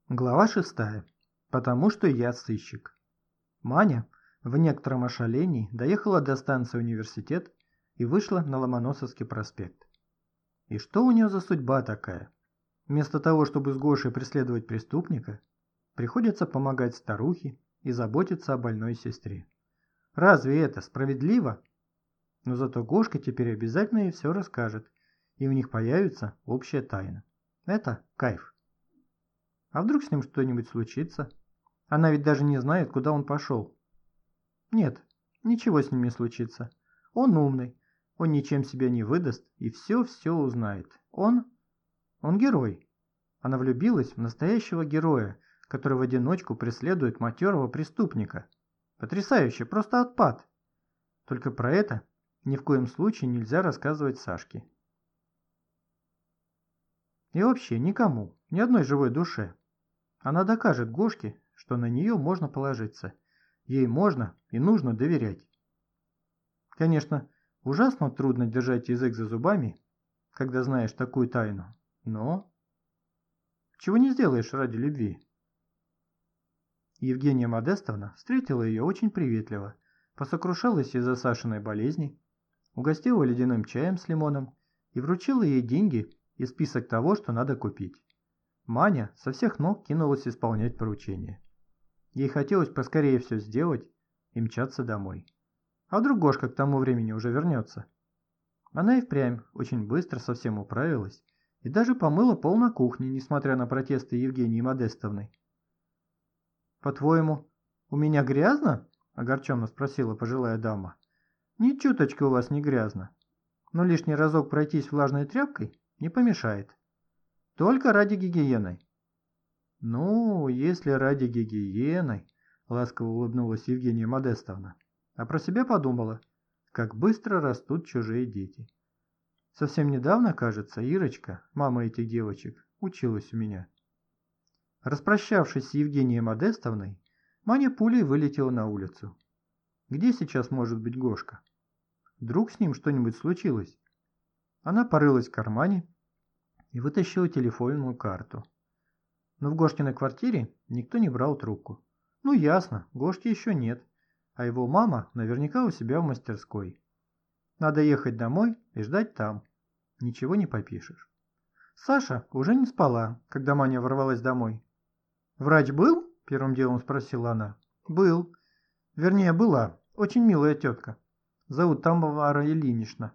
Глава 6. Потому что я сыщик. Маня в некотором ошалении доехала до станции Университет и вышла на Ломоносовский проспект. И что у нее за судьба такая? Вместо того, чтобы с Гошей преследовать преступника, приходится помогать старухе и заботиться о больной сестре. Разве это справедливо? Но зато Гошка теперь обязательно ей все расскажет, и у них появится общая тайна. Это кайф. А вдруг с ним что-нибудь случится? Она ведь даже не знает, куда он пошел. Нет, ничего с ним не случится. Он умный, он ничем себя не выдаст и все-все узнает. Он герой. Она влюбилась в настоящего героя, который в одиночку преследует матерого преступника. Потрясающе, просто отпад. Только про это ни в коем случае нельзя рассказывать Сашке. И вообще никому, ни одной живой душе. Она докажет Гошке, что на нее можно положиться. Ей можно и нужно доверять. Конечно, ужасно трудно держать язык за зубами, когда знаешь такую тайну, но чего не сделаешь ради любви. Евгения Модестовна встретила ее очень приветливо, посокрушалась из-за Сашиной болезни, угостила ледяным чаем с лимоном и вручила ей деньги и список того, что надо купить. Маня со всех ног кинулась исполнять поручение. Ей хотелось поскорее все сделать и мчаться домой. А вдруг Гошка к тому времени уже вернется? Она и впрямь очень быстро совсем управилась и даже помыла пол на кухне, несмотря на протесты Евгении Модестовны. «По-твоему, у меня грязно?» – огорченно спросила пожилая дама. «Ни чуточки у вас не грязно, но лишний разок пройтись влажной тряпкой не помешает. Только ради гигиены». «Ну, если ради гигиены», – ласково улыбнулась Евгения Модестовна, а про себя подумала, как быстро растут чужие дети. Совсем недавно, кажется, Ирочка, мама этих девочек, училась у меня. Распрощавшись с Евгенией Модестовной, Маня пулей вылетела на улицу. Где сейчас может быть Гошка? Вдруг с ним что-нибудь случилось? Она порылась в кармане и вытащила телефонную карту. Но в Гошкиной квартире никто не брал трубку. Ну ясно, Гошки еще нет, а его мама наверняка у себя в мастерской. Надо ехать домой и ждать там. Ничего не попишешь. Саша уже не спала, когда Маня ворвалась домой. «Врач был?» – первым делом спросила она. «Был. Вернее, была. Очень милая тетка. Зовут Тамара Ильинична».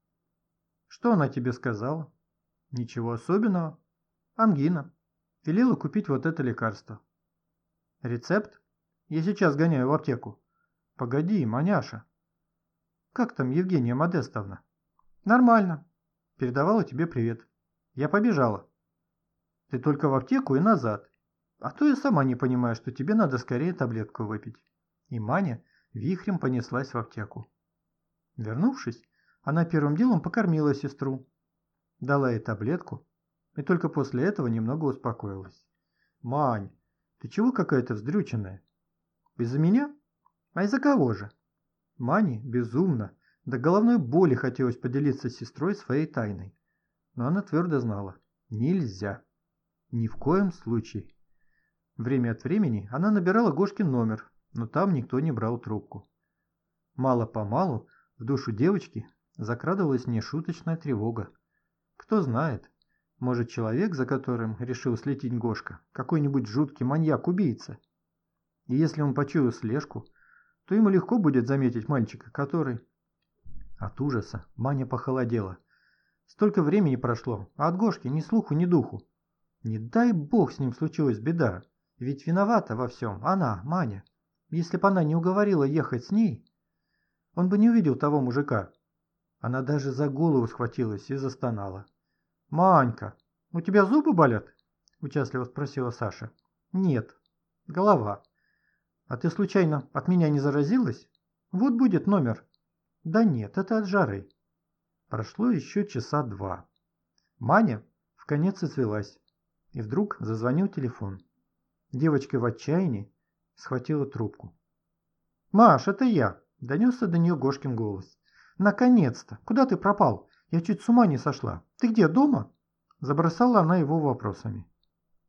«Что она тебе сказала?» «Ничего особенного. Ангина. Велела купить вот это лекарство». «Рецепт? Я сейчас гоняю в аптеку». «Погоди, Маняша». «Как там Евгения Модестовна?» «Нормально. Передавала тебе привет. Я побежала». «Ты только в аптеку и назад. А то я сама не понимаю, что тебе надо скорее таблетку выпить». И Маня вихрем понеслась в аптеку. Вернувшись, она первым делом покормила сестру, дала ей таблетку и только после этого немного успокоилась. «Мань, ты чего какая-то вздрюченная?» «Из-за меня? А из-за кого же?» Мане безумно, до головной боли хотелось поделиться с сестрой своей тайной. Но она твердо знала – нельзя. Ни в коем случае. Время от времени она набирала Гошкин номер, но там никто не брал трубку. Мало-помалу в душу девочки закрадывалась нешуточная тревога. Кто знает, может человек, за которым решил следить Гошка, какой-нибудь жуткий маньяк-убийца. И если он почуял слежку, то ему легко будет заметить мальчика, который... От ужаса Маня похолодела. Столько времени прошло, а от Гошки ни слуху, ни духу. Не дай бог с ним случилась беда, ведь виновата во всем она, Маня. Если бы она не уговорила ехать с ней, он бы не увидел того мужика. Она даже за голову схватилась и застонала. «Манька, у тебя зубы болят?» – участливо спросила Саша. «Нет, голова». «А ты случайно от меня не заразилась? Вот будет номер». «Да нет, это от жары». Прошло еще часа два. Маня вконец извелась, и вдруг зазвонил телефон. Девочка в отчаянии схватила трубку. «Маш, это я!» – донесся до нее Гошкин голос. «Наконец-то! Куда ты пропал? Я чуть с ума не сошла. Ты где, дома?» Забросала она его вопросами.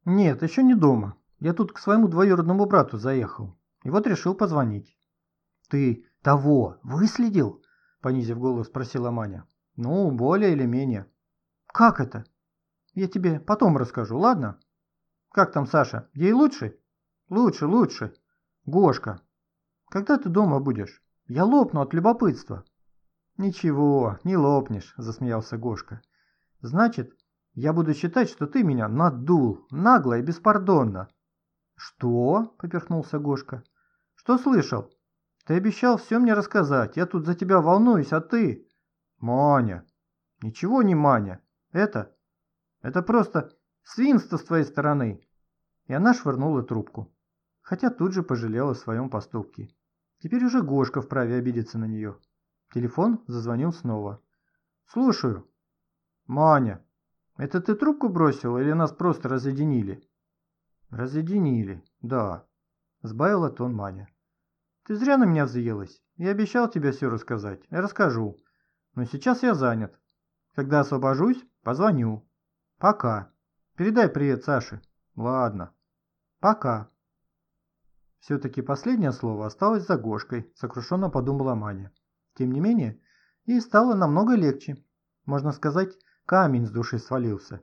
Нет, еще не дома. Я тут к своему двоюродному брату заехал. И вот решил позвонить. Ты того выследил? Понизив голос, спросила Маня. Ну, более или менее. Как это? Я тебе потом расскажу, ладно? Как там Саша? Ей лучше? Лучше, лучше. Гошка, когда ты дома будешь? Я лопну от любопытства. Ничего, не лопнешь, засмеялся Гошка. Значит, я буду считать, что ты меня надул, нагло и беспардонно. Что? Поперхнулся Гошка. Что слышал? Ты обещал все мне рассказать. Я тут за тебя волнуюсь, а ты... Маня. Ничего не Маня. Это просто свинство с твоей стороны. И она швырнула трубку. Хотя тут же пожалела о своем поступке. Теперь уже Гошка вправе обидеться на нее. Телефон зазвонил снова. «Слушаю». «Маня, это ты трубку бросила или нас просто разъединили?» «Разъединили, да», — сбавила тон Маня. «Ты зря на меня взъелась. Я обещал тебе все рассказать. Я расскажу. Но сейчас я занят. Когда освобожусь, позвоню. Пока. Передай привет Саше». «Ладно. Пока». Все-таки последнее слово осталось за Гошкой, сокрушенно подумала Маня. Тем не менее, ей стало намного легче. Можно сказать, камень с души свалился.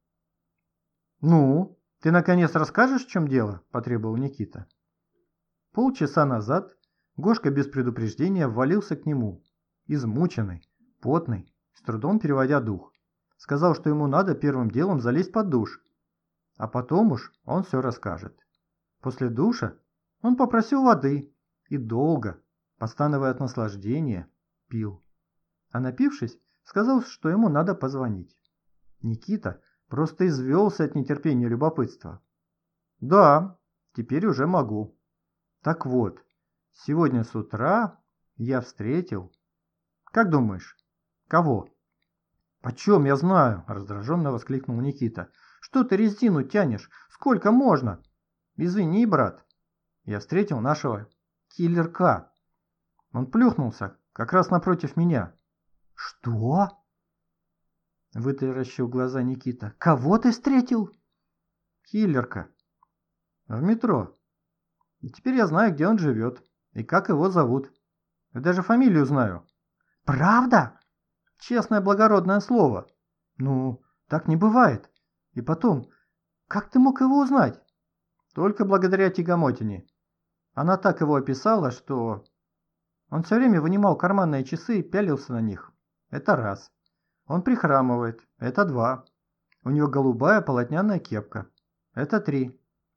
«Ну, ты наконец расскажешь, в чем дело?» – потребовал Никита. Полчаса назад Гошка без предупреждения ввалился к нему, измученный, потный, с трудом переводя дух. Сказал, что ему надо первым делом залезть под душ, а потом уж он все расскажет. После душа он попросил воды и долго, постановая от наслаждения, пил. А напившись, сказал, что ему надо позвонить. Никита просто извелся от нетерпения и любопытства. «Да, теперь уже могу. Так вот, сегодня с утра я встретил... Как думаешь, кого?» «Почем я знаю?» – раздраженно воскликнул Никита. «Что ты резину тянешь? Сколько можно?» «Извини, брат. Я встретил нашего киллерка. Он плюхнулся как раз напротив меня». «Что?» – вытаращил глаза Никита. «Кого ты встретил?» «Киллерка. В метро. И теперь я знаю, где он живет и как его зовут. И даже фамилию знаю». «Правда?» «Честное благородное слово». «Ну, так не бывает. И потом, как ты мог его узнать?» «Только благодаря тягомотине. Она так его описала, что... Он все время вынимал карманные часы и пялился на них. Это раз. Он прихрамывает. Это два. У него голубая полотняная кепка. Это три.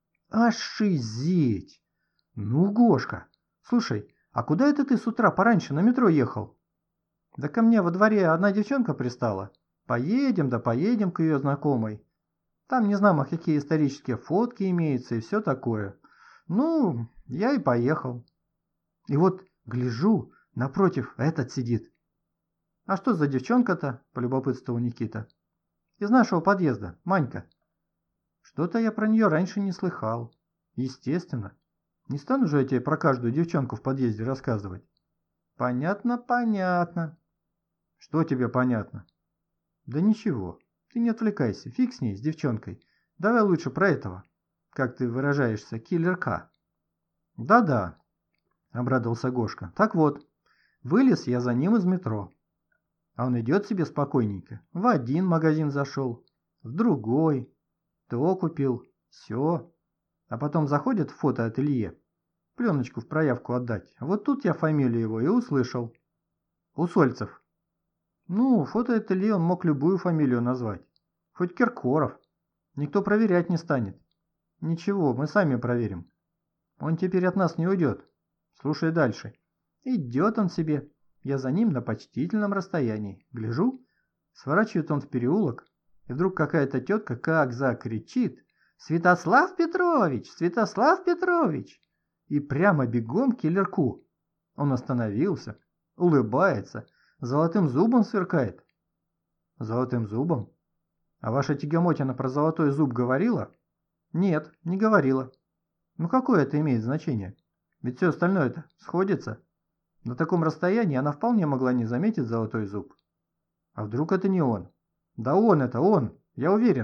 Ошизеть! Ну, Гошка, слушай, а куда это ты с утра пораньше на метро ехал? Да ко мне во дворе одна девчонка пристала. Поедем, да поедем к ее знакомой. Там не знамо какие исторические фотки имеются и все такое. Ну, я и поехал. И вот гляжу, напротив этот сидит. А что за девчонка-то? Полюбопытствовал Никита. Из нашего подъезда, Манька. Что-то я про нее раньше не слыхал. Естественно. Не стану же я тебе про каждую девчонку в подъезде рассказывать. Понятно, понятно. Что тебе понятно? Да ничего. Ты не отвлекайся. Фиг с ней, с девчонкой. Давай лучше про этого. Как ты выражаешься, киллерка. Да-да, обрадовался Гошка. Так вот, вылез я за ним из метро. А он идет себе спокойненько. В один магазин зашел, в другой. То купил, все. А потом заходит в фотоателье. Пленочку в проявку отдать. Вот тут я фамилию его и услышал. Усольцев. Ну, фотоателье он мог любую фамилию назвать. Хоть Киркоров. Никто проверять не станет. Ничего, мы сами проверим. Он теперь от нас не уйдет. Слушай дальше. Идет он себе. Я за ним на почтительном расстоянии. Гляжу, сворачивает он в переулок, и вдруг какая-то тетка как закричит: «Святослав Петрович! Святослав Петрович!» И прямо бегом к киллерку. Он остановился, улыбается, золотым зубом сверкает. Золотым зубом? А ваша тягомотина про золотой зуб говорила? Нет, не говорила. Ну какое это имеет значение? Ведь все остальное-то сходится. На таком расстоянии она вполне могла не заметить золотой зуб. А вдруг это не он? Да он это, он, я уверен.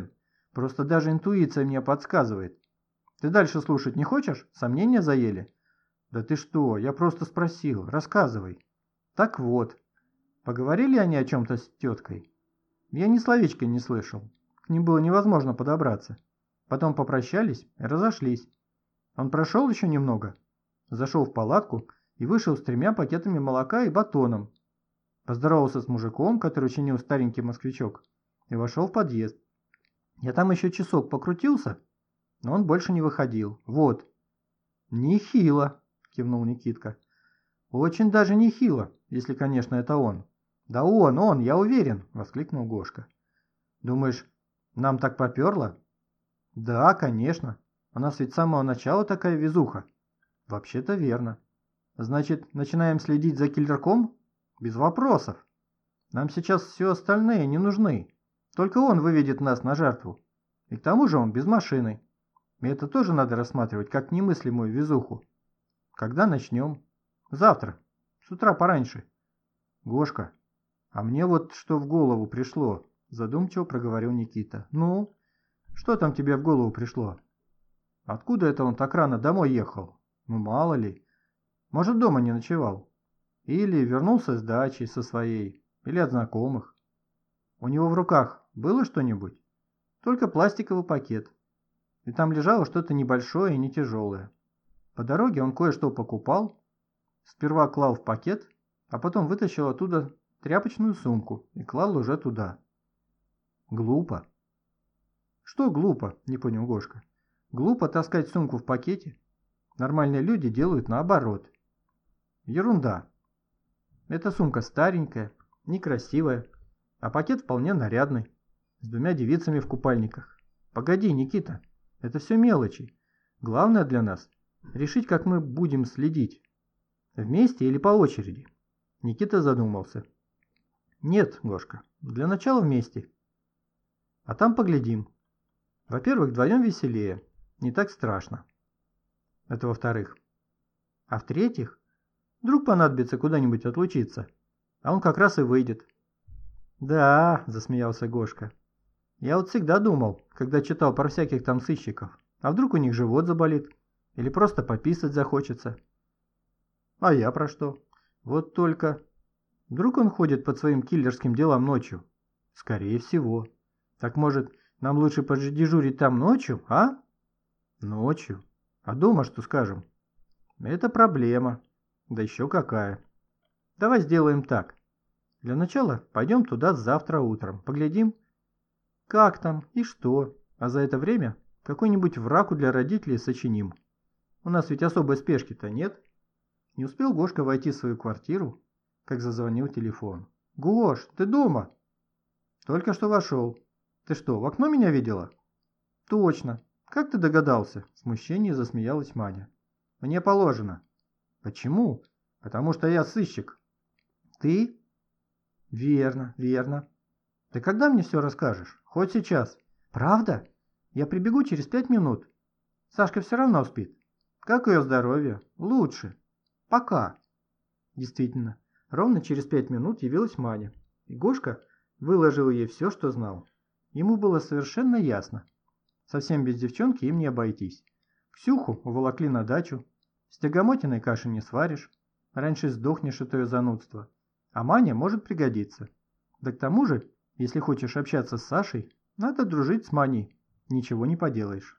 Просто даже интуиция мне подсказывает. Ты дальше слушать не хочешь? Сомнения заели? Да ты что, я просто спросил. Рассказывай. Так вот, поговорили они о чем-то с теткой? Я ни словечка не слышал. К ним было невозможно подобраться. Потом попрощались и разошлись. Он прошел еще немного, зашел в палатку и вышел с 3 пакетами молока и батоном. Поздоровался с мужиком, который чинил старенький москвичок, и вошел в подъезд. Я там еще часок покрутился, но он больше не выходил. Вот. Нехило, кивнул Никитка. Очень даже нехило, если, конечно, это он. Да он, я уверен, воскликнул Гошка. Думаешь, нам так поперло? Да, конечно. У нас ведь с самого начала такая везуха. Вообще-то верно. Значит, начинаем следить за киллерком? Без вопросов. Нам сейчас все остальные не нужны. Только он выведет нас на жертву. И к тому же он без машины. И это тоже надо рассматривать как немыслимую везуху. Когда начнем? Завтра. С утра пораньше. Гошка, а мне вот что в голову пришло, задумчиво проговорил Никита. Ну, что там тебе в голову пришло? Откуда это он так рано домой ехал? Ну, мало ли. Может, дома не ночевал? Или вернулся с дачи со своей, или от знакомых. У него в руках было что-нибудь? Только пластиковый пакет. И там лежало что-то небольшое и не тяжелое. По дороге он кое-что покупал, сперва клал в пакет, а потом вытащил оттуда тряпочную сумку и клал уже туда. Глупо. Что глупо, не понял Гошка. Глупо таскать сумку в пакете. Нормальные люди делают наоборот. Ерунда. Эта сумка старенькая, некрасивая, а пакет вполне нарядный, с 2 девицами в купальниках. Погоди, Никита, это все мелочи. Главное для нас – решить, как мы будем следить. Вместе или по очереди? Никита задумался. Нет, Гошка, для начала вместе. А там поглядим. Во-первых, вдвоем веселее, не так страшно. Это во-вторых. А в-третьих, вдруг понадобится куда-нибудь отлучиться, а он как раз и выйдет. Да, засмеялся Гошка. Я вот всегда думал, когда читал про всяких там сыщиков, а вдруг у них живот заболит, или просто пописать захочется. А я про что? Вот только... Вдруг он ходит под своим киллерским делам ночью? Скорее всего. Так может, нам лучше подежурить там ночью, а? Ночью. А дома что скажем? Это проблема. Да еще какая. Давай сделаем так. Для начала пойдем туда завтра утром. Поглядим, как там и что. А за это время какой-нибудь враку для родителей сочиним. У нас ведь особой спешки-то нет. Не успел Гошка войти в свою квартиру, как зазвонил телефон. «Гош, ты дома?» «Только что вошел. Ты что, в окно меня видела?» «Точно. Как ты догадался?» В смущении засмеялась Маня. «Мне положено». «Почему?» «Потому что я сыщик». «Ты?» «Верно, верно. Ты когда мне все расскажешь? Хоть сейчас». «Правда? Я прибегу через 5 минут. Сашка все равно спит». «Как ее здоровье?» «Лучше. Пока». Действительно, ровно через 5 минут явилась Маня, и Гошка выложил ей все, что знал. Ему было совершенно ясно. Совсем без девчонки им не обойтись. Ксюху уволокли на дачу. С тягомотиной каши не сваришь. Раньше сдохнешь от ее занудства. А Маня может пригодиться. Да к тому же, если хочешь общаться с Сашей, надо дружить с Маней. Ничего не поделаешь.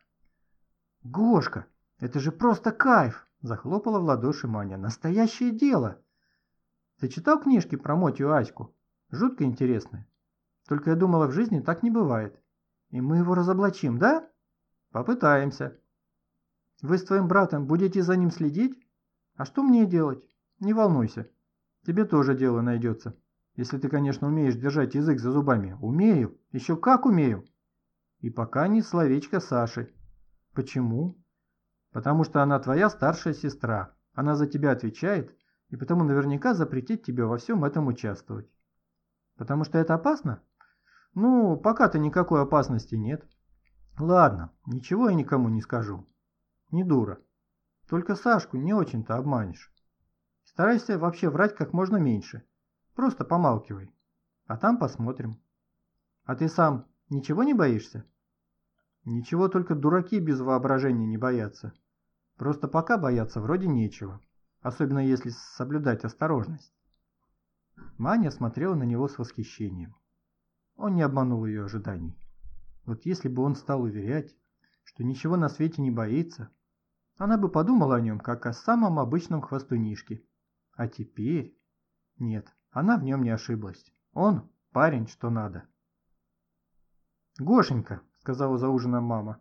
«Гошка, это же просто кайф!» Захлопала в ладоши Маня. «Настоящее дело!» «Ты читал книжки про Мотю Аську? Жутко интересные. Только я думала, в жизни так не бывает. И мы его разоблачим, да?» «Попытаемся». «Вы с твоим братом будете за ним следить? А что мне делать? Не волнуйся. Тебе тоже дело найдется. Если ты, конечно, умеешь держать язык за зубами». «Умею. Еще как умею». «И пока ни словечко Саши». «Почему?» «Потому что она твоя старшая сестра. Она за тебя отвечает, и потому наверняка запретит тебе во всем этом участвовать». «Потому что это опасно?» «Ну, пока-то никакой опасности нет». «Ладно, ничего я никому не скажу. Не дура. Только Сашку не очень-то обманешь. Старайся вообще врать как можно меньше. Просто помалкивай. А там посмотрим». «А ты сам ничего не боишься?» Ничего, только дураки без воображения не боятся. Просто пока бояться вроде нечего, особенно если соблюдать осторожность. Маня смотрела на него с восхищением. Он не обманул ее ожиданий. Вот если бы он стал уверять, что ничего на свете не боится, она бы подумала о нем, как о самом обычном хвастунишке. А теперь... Нет, она в нем не ошиблась. Он парень, что надо. «Гошенька», — сказала за ужином мама,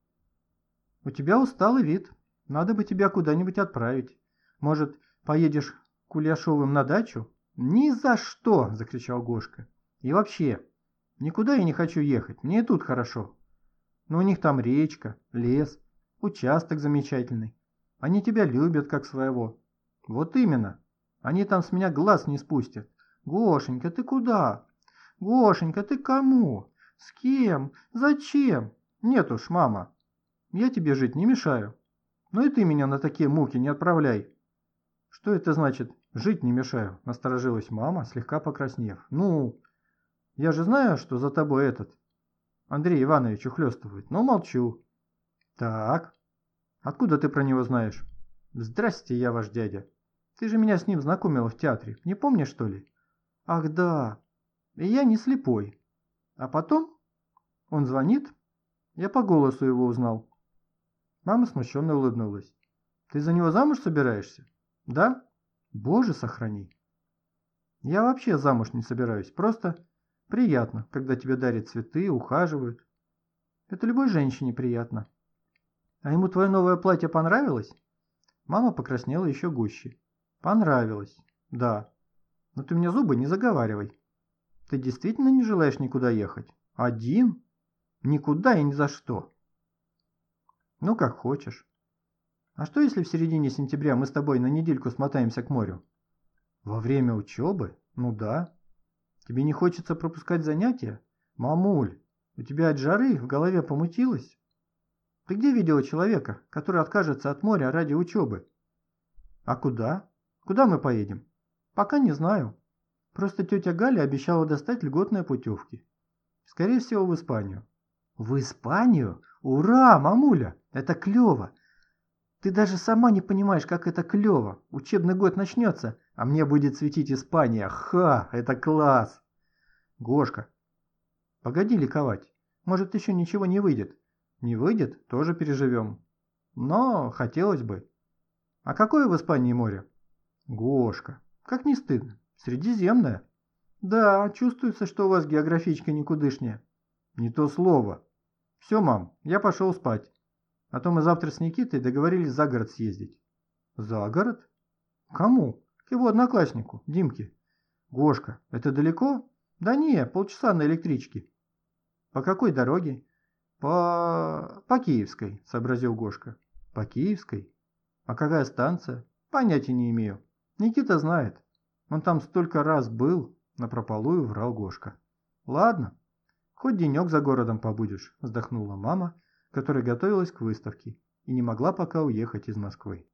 — «у тебя усталый вид. Надо бы тебя куда-нибудь отправить. Может, поедешь к Куляшовым на дачу?» «Ни за что!» — закричал Гошка. «И вообще, никуда я не хочу ехать. Мне и тут хорошо. Но у них там речка, лес, участок замечательный. Они тебя любят как своего». «Вот именно. Они там с меня глаз не спустят». «Гошенька, ты куда? Гошенька, ты кому? С кем? Зачем?» «Нет уж, мама, я тебе жить не мешаю. Но и ты меня на такие муки не отправляй». «Что это значит, жить не мешаю?» – насторожилась мама, слегка покраснев. «Ну, я же знаю, что за тобой этот Андрей Иванович ухлёстывает, но молчу». «Так, откуда ты про него знаешь?» «Здрасте, я ваш дядя. Ты же меня с ним знакомила в театре, не помнишь, что ли?» «Ах, да, и я не слепой. А потом он звонит, я по голосу его узнал». Мама смущенно улыбнулась. «Ты за него замуж собираешься?» «Да? Боже, сохрани!» «Я вообще замуж не собираюсь, просто приятно, когда тебе дарят цветы, ухаживают. Это любой женщине приятно. А ему твое новое платье понравилось?» Мама покраснела еще гуще. «Понравилось, да. Но ты мне зубы не заговаривай. Ты действительно не желаешь никуда ехать? Один? Никуда и ни за что». «Ну, как хочешь. А что, если в середине сентября мы с тобой на недельку смотаемся к морю?» «Во время учебы? Ну да. Тебе не хочется пропускать занятия? Мамуль, у тебя от жары в голове помутилось? Ты где видела человека, который откажется от моря ради учебы?» «А куда? Куда мы поедем?» «Пока не знаю. Просто тетя Галя обещала достать льготные путевки. Скорее всего, в Испанию». «В Испанию? Ура, мамуля! Это клево! Ты даже сама не понимаешь, как это клево. Учебный год начнется, а мне будет светить Испания. Ха, это класс!» «Гошка, погоди ликовать. Может, еще ничего не выйдет?» «Не выйдет, тоже переживем. Но хотелось бы». «А какое в Испании море?» «Гошка, как не стыдно. Средиземное». «Да, чувствуется, что у вас географичка никудышняя». «Не то слово. Все, мам, я пошел спать. А то мы завтра с Никитой договорились за город съездить». «За город? Кому?» «К его однокласснику, Димке». «Гошка, это далеко?» «Да не, полчаса на электричке». «По какой дороге?» «По Киевской», — сообразил Гошка. «По Киевской? А какая станция?» «Понятия не имею. Никита знает. Он там столько раз был», — напропалую врал Гошка. «Ладно, хоть денек за городом побудешь», — вздохнула мама, которая готовилась к выставке и не могла пока уехать из Москвы.